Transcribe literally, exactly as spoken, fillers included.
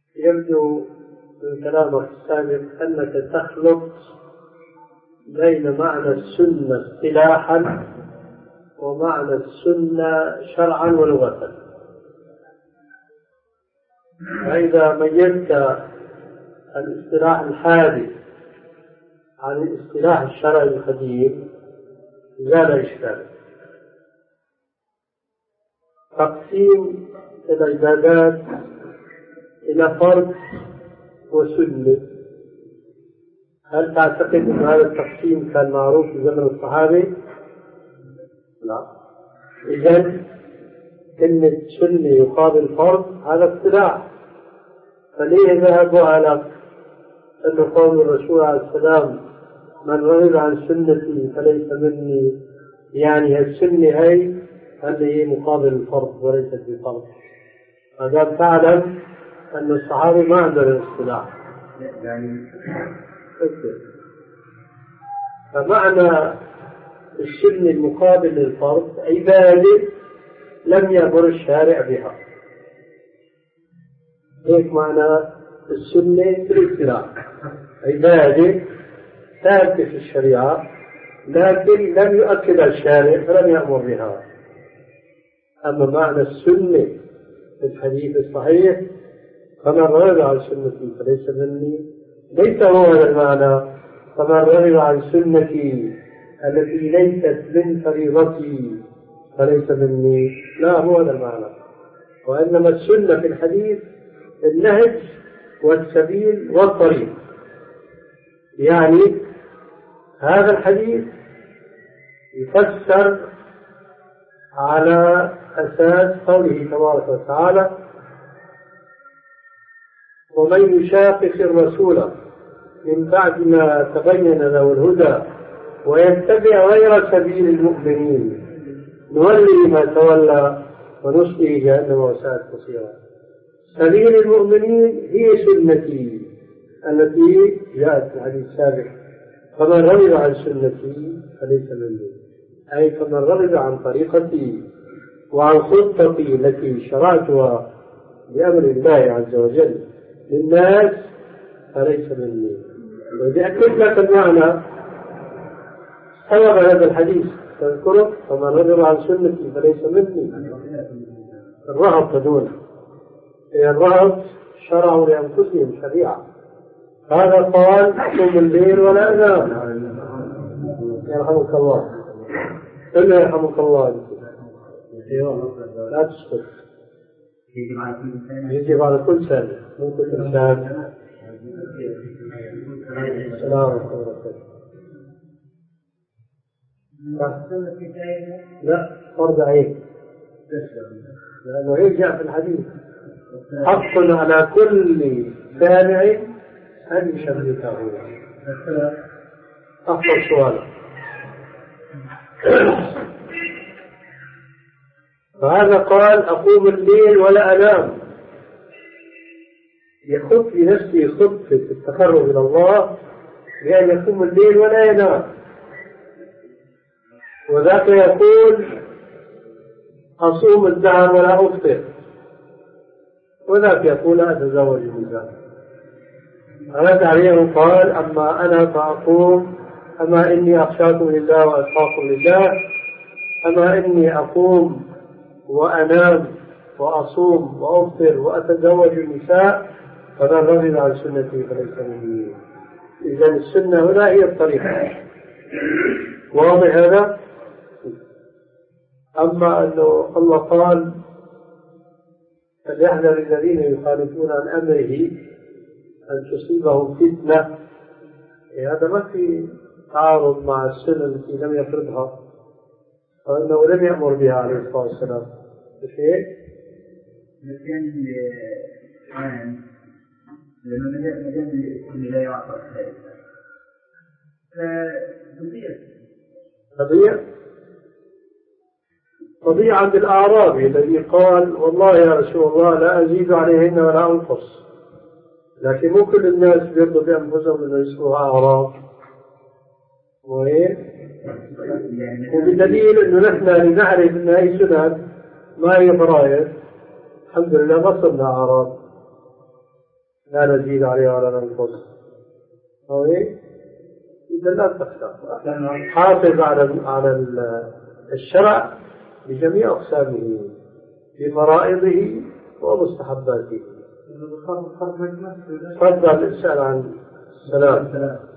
يبدو من كلامك السابق أنك تخلط بين معنى السنة اصطلاحا ومعنى السنة شرعا ولغة. فإذا ميزت الاصطلاح الحادث عن الاصطلاح الشرعي القديم زال إشكاله. تقسيم العبادات إلى فرض وسنة، هل تعتقد أن هذا التقسيم كان معروف في زمن الصحابة؟ لا. إذن إن السنة يقابل فرض هذا اصطلاح، فليه ذهبوا على أن قول الرسول عليه السلام من رغب عن سنتي فليس مني، يعني السنة هي هذه مقابل الفرض وليست بفرض. هذا تعلم أن الصحابة ما عندهم الاصطلاح. فمعنى السنة المقابل للفرض عبادة لم يأمر الشارع بها، هيك معنى السنة في الاصطلاح، عبادة ثابتة في الشريعة لكن لم يؤكد الشارع فلم يأمر بها. أما معنى السنة في الحديث الصحيح فمن رغب عن سنتي فليس مني، ليس هو هذا المعنى فمن رغب عن سنتي التي ليست من فريضتي فليس مني، لا هو هذا المعنى. وإنما السنة في الحديث النهج والسبيل والطريق، يعني هذا الحديث يفسر على أساس قوله تبارك وتعالى ومن يشاقق الرسول من بعد ما تبين له الهدى ويتبع غير سبيل المؤمنين نولي ما تولى ونصله جهنم وساءت مصيرا. سبيل المؤمنين هي سنتي التي جاءت في الحديث السابق فمن رغب عن سنتي فليس مني، أي فمن رغب عن طريقتي وعن خطتي التي شرعتها بأمر الله عز وجل للناس فليس مني. وبأكد لك المعنى سبب هذا الحديث تذكره فمن رغب عن سنتي فليس مني. الرهب تدون الرهب شرعوا لأنفسهم شريعة، هذا قال أقوم الليل ولا أنام. يرحمك الله، إلا يرحمك الله. لا تسكت، يجب على كل سنة مو كل إنسان. السلام عليكم. لا فرض عين، لأنه يرجع في الحديث حق على كل سامع أن يشركه. أفضل سؤال. فهذا قال أقوم الليل ولا أنام، يخط لنفسه خطة التقرب إلى الله بأن يقوم الليل ولا ينام، وذاك يقول أصوم الدهر ولا أفطر، وذاك يقول أتزوج النساء. رد عليه قال أما أنا فأقوم، أما إني أخشاكم لله وأتقاكم لله، أما إني أقوم وأنام وأصوم وأفطر وأتزوج النساء فمن رغب عن سنتي فليس مني. إذن السنة هنا هي الطريقة، واضح هذا؟ أما أنه الله قال فليحذر الذين يخالفون عن أمره أن تصيبهم فتنة، هذا ما في تعارض مع السنة التي لم يفرضها وأنه لم يأمر بها عليه الصلاة والسلام بشيء. لكن الآن لأنه مجال كل لا يعطى فتضيع تضيع تضيع عند الأعرابي الذي قال والله يا رسول الله لا أزيد عليهن ولا أنقص، لكن مو كل الناس بيرضوا بأنفسهم أنه يسموها أعراب. وإيه؟ وبالدليل أنه نحن لنعرف أن هذه سنن ما هي فرائض الحمد لله ما صرنا أعراب، لا نزيد عليه ولا ننقص، أو إيه؟ إذا لا تخشى، حافظ على على الشرع بجميع أقسامه بفرائضه ومستحباته. تفضل اسأل عن السلام.